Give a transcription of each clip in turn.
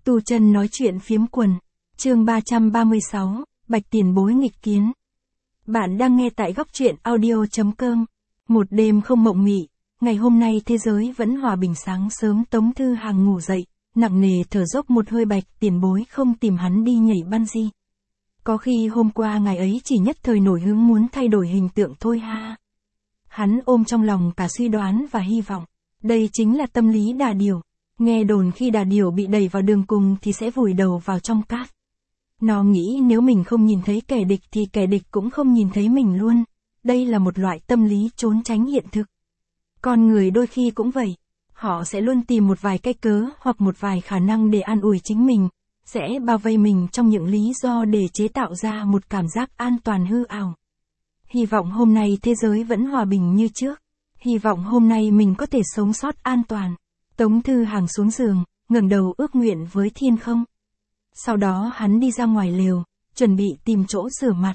Tu Chân nói chuyện phiếm quần. Chương 336, Bạch tiền bối nghịch kiến. Bạn đang nghe tại góc truyện audio.com. Một đêm không mộng mị, ngày hôm nay thế giới vẫn hòa bình. Sáng sớm Tống Thư Hàng ngủ dậy, nặng nề thở dốc một hơi. Bạch tiền bối không tìm hắn đi nhảy bungee. Có khi hôm qua ngày ấy chỉ nhất thời nổi hứng muốn thay đổi hình tượng thôi ha. Hắn ôm trong lòng cả suy đoán và hy vọng. Đây chính là tâm lý đà điểu. Nghe đồn khi đà điểu bị đẩy vào đường cùng thì sẽ vùi đầu vào trong cát. Nó nghĩ nếu mình không nhìn thấy kẻ địch thì kẻ địch cũng không nhìn thấy mình luôn. Đây là một loại tâm lý trốn tránh hiện thực. Con người đôi khi cũng vậy. Họ sẽ luôn tìm một vài cái cớ hoặc một vài khả năng để an ủi chính mình, sẽ bao vây mình trong những lý do để chế tạo ra một cảm giác an toàn hư ảo. Hy vọng hôm nay thế giới vẫn hòa bình như trước. Hy vọng hôm nay mình có thể sống sót an toàn. Tống Thư Hàng xuống giường, ngẩng đầu ước nguyện với thiên không. Sau đó hắn đi ra ngoài lều, chuẩn bị tìm chỗ rửa mặt.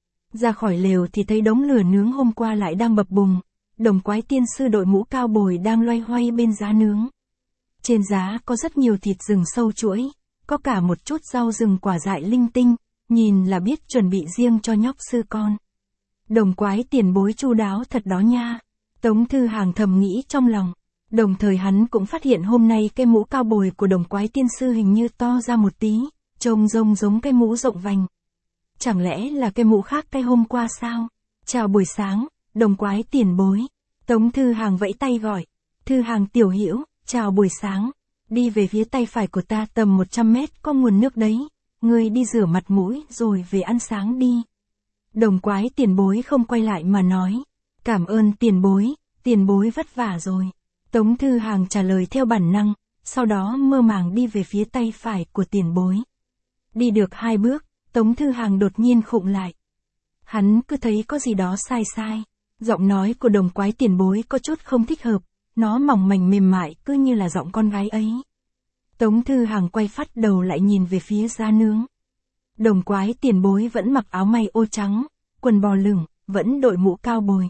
Ra khỏi lều thì thấy đống lửa nướng hôm qua lại đang bập bùng. Đồng Quái Tiên Sư đội mũ cao bồi đang loay hoay bên giá nướng. Trên giá có rất nhiều thịt rừng sâu chuỗi, có cả một chút rau rừng quả dại linh tinh, nhìn là biết chuẩn bị riêng cho nhóc sư con. Đồng Quái tiền bối chu đáo thật đó nha. Tống Thư Hàng thầm nghĩ trong lòng. Đồng thời hắn cũng phát hiện hôm nay cái mũ cao bồi của Đồng Quái Tiên Sư hình như to ra một tí, trông giống cái mũ rộng vành. Chẳng lẽ là cái mũ khác cái hôm qua sao? Chào buổi sáng, Đồng Quái tiền bối. Tống Thư Hàng vẫy tay gọi. Thư Hàng tiểu hữu, chào buổi sáng. Đi về phía tay phải của ta tầm 100 mét có nguồn nước đấy. Ngươi đi rửa mặt mũi rồi về ăn sáng đi. Đồng Quái tiền bối không quay lại mà nói. Cảm ơn tiền bối vất vả rồi. Tống Thư Hàng trả lời theo bản năng, sau đó mơ màng đi về phía tay phải của tiền bối. Đi được 2 bước, Tống Thư Hàng đột nhiên khựng lại. Hắn cứ thấy có gì đó sai. Giọng nói của Đồng Quái tiền bối có chút không thích hợp, nó mỏng mảnh mềm mại cứ như là giọng con gái ấy. Tống Thư Hàng quay phát đầu lại nhìn về phía giá nướng. Đồng Quái tiền bối vẫn mặc áo may ô trắng, quần bò lửng, vẫn đội mũ cao bồi.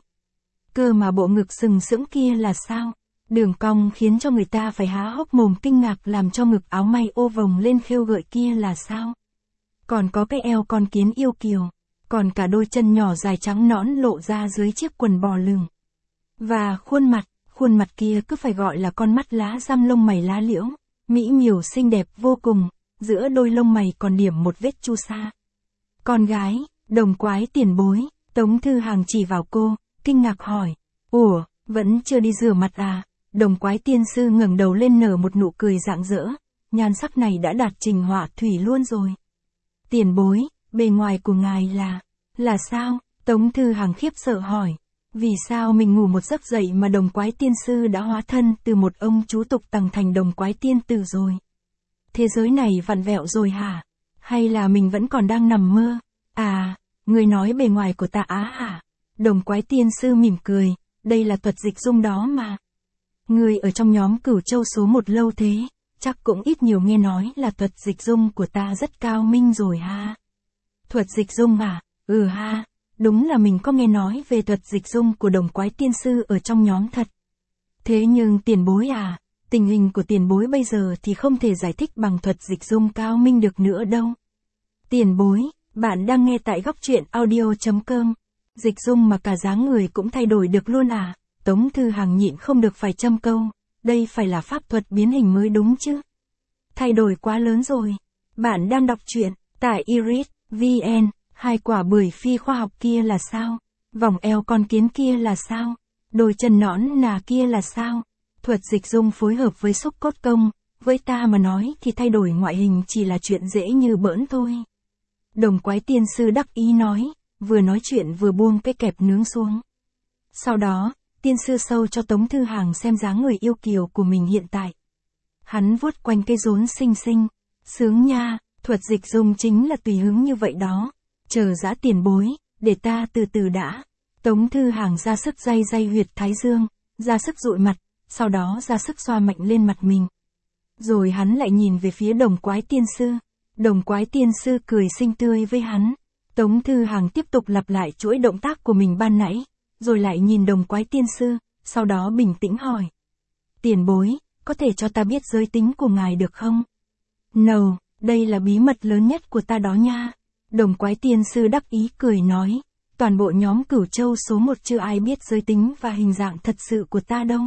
Cơ mà bộ ngực sừng sững kia là sao? Đường cong khiến cho người ta phải há hốc mồm kinh ngạc, làm cho ngực áo may ô vồng lên khêu gợi kia là sao? Còn có cái eo con kiến yêu kiều, còn cả đôi chân nhỏ dài trắng nõn lộ ra dưới chiếc quần bò lửng. Và khuôn mặt kia cứ phải gọi là con mắt lá răm lông mày lá liễu, mỹ miều xinh đẹp vô cùng, giữa đôi lông mày còn điểm một vết chu sa. Con gái, Đồng Quái tiền bối, Tống Thư Hàng chỉ vào cô, kinh ngạc hỏi, ủa, vẫn chưa đi rửa mặt à? Đồng Quái Tiên Sư ngẩng đầu lên nở một nụ cười rạng rỡ, nhan sắc này đã đạt trình họa thủy luôn rồi. Tiền bối, bề ngoài của ngài là sao? Tống Thư Hàng khiếp sợ hỏi, vì sao mình ngủ một giấc dậy mà Đồng Quái Tiên Sư đã hóa thân từ một ông chú tục tằng thành Đồng Quái Tiên Tử rồi? Thế giới này vặn vẹo rồi hả? Hay là mình vẫn còn đang nằm mơ? À, người nói bề ngoài của ta á hả? Đồng Quái Tiên Sư mỉm cười, đây là thuật dịch dung đó mà. Người ở trong nhóm Cửu Châu số 1 lâu thế, chắc cũng ít nhiều nghe nói là thuật dịch dung của ta rất cao minh rồi ha. Thuật dịch dung à? Ừ ha, đúng là mình có nghe nói về thuật dịch dung của Đồng Quái Tiên Sư ở trong nhóm thật. Thế nhưng tiền bối à, tình hình của tiền bối bây giờ thì không thể giải thích bằng thuật dịch dung cao minh được nữa đâu. Tiền bối, bạn đang nghe tại góc truyện audio.com. Dịch dung mà cả dáng người cũng thay đổi được luôn à? Tống Thư Hàng nhịn không được phải châm câu, đây phải là pháp thuật biến hình mới đúng chứ. Thay đổi quá lớn rồi. Bạn đang đọc truyện, tại Iris, VN, 2 quả bưởi phi khoa học kia là sao? Vòng eo con kiến kia là sao? Đôi chân nõn nà kia là sao? Thuật dịch dung phối hợp với xúc cốt công, với ta mà nói thì thay đổi ngoại hình chỉ là chuyện dễ như bỡn thôi. Đồng Quái Tiên Sư đắc ý nói, vừa nói chuyện vừa buông cái kẹp nướng xuống. Sau đó, Tiên Sư sâu cho Tống Thư Hàng xem dáng người yêu kiều của mình hiện tại. Hắn vuốt quanh cây rốn xinh xinh, sướng nha, thuật dịch dung chính là tùy hứng như vậy đó. Chờ dã tiền bối, để ta từ từ đã. Tống Thư Hàng ra sức day huyệt thái dương, ra sức dụi mặt, sau đó ra sức xoa mạnh lên mặt mình. Rồi hắn lại nhìn về phía Đồng Quái Tiên Sư. Đồng Quái Tiên Sư cười xinh tươi với hắn. Tống Thư Hàng tiếp tục lặp lại chuỗi động tác của mình ban nãy, rồi lại nhìn Đồng Quái Tiên Sư, sau đó bình tĩnh hỏi. Tiền bối, có thể cho ta biết giới tính của ngài được không? No, đây là bí mật lớn nhất của ta đó nha. Đồng Quái Tiên Sư đắc ý cười nói, toàn bộ nhóm Cửu Châu số 1 chưa ai biết giới tính và hình dạng thật sự của ta đâu.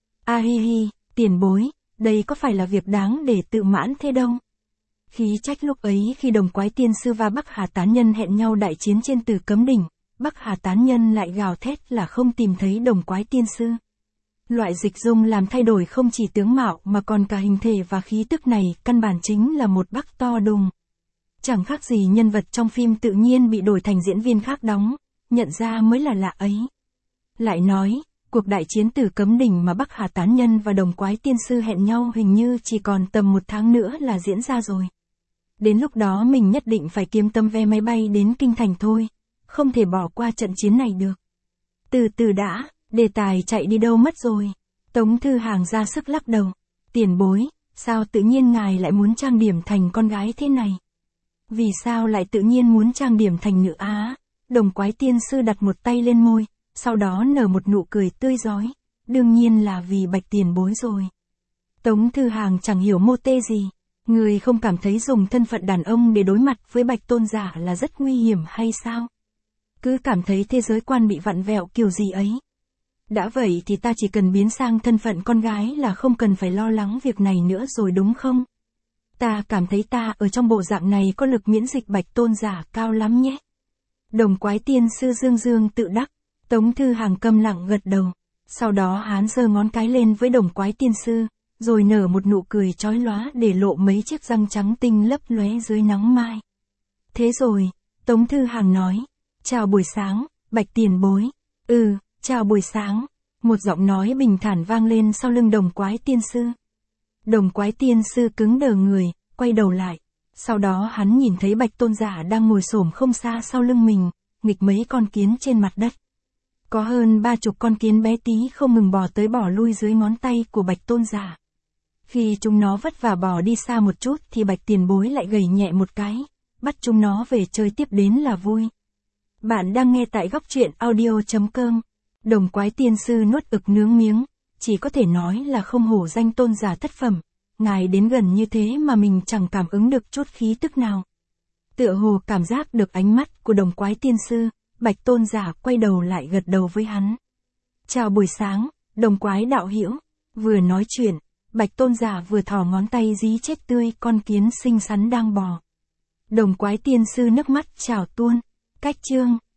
A hi hi, tiền bối, đây có phải là việc đáng để tự mãn thế đâu. Khí trách lúc ấy khi Đồng Quái Tiên Sư và Bắc Hà Tán Nhân hẹn nhau đại chiến trên Tử Cấm Đỉnh, Bắc Hà Tán Nhân lại gào thét là không tìm thấy Đồng Quái Tiên Sư. Loại dịch dung làm thay đổi không chỉ tướng mạo mà còn cả hình thể và khí tức này căn bản chính là một Bắc to đùng. Chẳng khác gì nhân vật trong phim tự nhiên bị đổi thành diễn viên khác đóng, nhận ra mới là lạ ấy. Lại nói, cuộc đại chiến Tử Cấm Đỉnh mà Bắc Hà Tán Nhân và Đồng Quái Tiên Sư hẹn nhau hình như chỉ còn tầm 1 tháng nữa là diễn ra rồi. Đến lúc đó mình nhất định phải kiếm tấm vé máy bay đến Kinh Thành thôi, không thể bỏ qua trận chiến này được. Từ từ đã, đề tài chạy đi đâu mất rồi. Tống Thư Hàng ra sức lắc đầu. Tiền bối, sao tự nhiên ngài lại muốn trang điểm thành con gái thế này? Vì sao lại tự nhiên muốn trang điểm thành nữ á? Đồng Quái Tiên Sư đặt một tay lên môi, sau đó nở một nụ cười tươi rói. Đương nhiên là vì Bạch tiền bối rồi. Tống Thư Hàng chẳng hiểu mô tê gì. Người không cảm thấy dùng thân phận đàn ông để đối mặt với Bạch tôn giả là rất nguy hiểm hay sao? Cứ cảm thấy thế giới quan bị vặn vẹo kiểu gì ấy. Đã vậy thì ta chỉ cần biến sang thân phận con gái là không cần phải lo lắng việc này nữa rồi đúng không? Ta cảm thấy ta ở trong bộ dạng này có lực miễn dịch Bạch tôn giả cao lắm nhé. Đồng Quái Tiên Sư dương dương tự đắc. Tống Thư Hàng câm lặng gật đầu. Sau đó hắn giơ ngón cái lên với Đồng Quái Tiên Sư, rồi nở một nụ cười chói lóa để lộ mấy chiếc răng trắng tinh lấp lóe dưới nắng mai. Thế rồi, Tống Thư Hàng nói, chào buổi sáng, Bạch tiền bối. Chào buổi sáng. Một giọng nói bình thản vang lên sau lưng Đồng Quái Tiên Sư. Đồng Quái Tiên Sư cứng đờ người, quay đầu lại. Sau đó hắn nhìn thấy Bạch tôn giả đang ngồi xổm không xa sau lưng mình, nghịch mấy con kiến trên mặt đất. Có hơn 30 con kiến bé tí không ngừng bò tới bò lui dưới ngón tay của Bạch tôn giả. Khi chúng nó vất vả bò đi xa một chút thì Bạch tiền bối lại gầy nhẹ một cái, bắt chúng nó về chơi tiếp đến là vui. Bạn đang nghe tại góc truyện audio.com. Đồng Quái Tiên Sư nuốt ực nướng miếng, chỉ có thể nói là không hổ danh tôn giả thất phẩm. Ngài đến gần như thế mà mình chẳng cảm ứng được chút khí tức nào. Tựa hồ cảm giác được ánh mắt của Đồng Quái Tiên Sư, Bạch tôn giả quay đầu lại gật đầu với hắn. Chào buổi sáng, Đồng Quái đạo hữu. Vừa nói chuyện, Bạch tôn giả vừa thò ngón tay dí chết tươi con kiến xinh xắn đang bò. Đồng Quái Tiên Sư nước mắt trào tuôn. Cách chương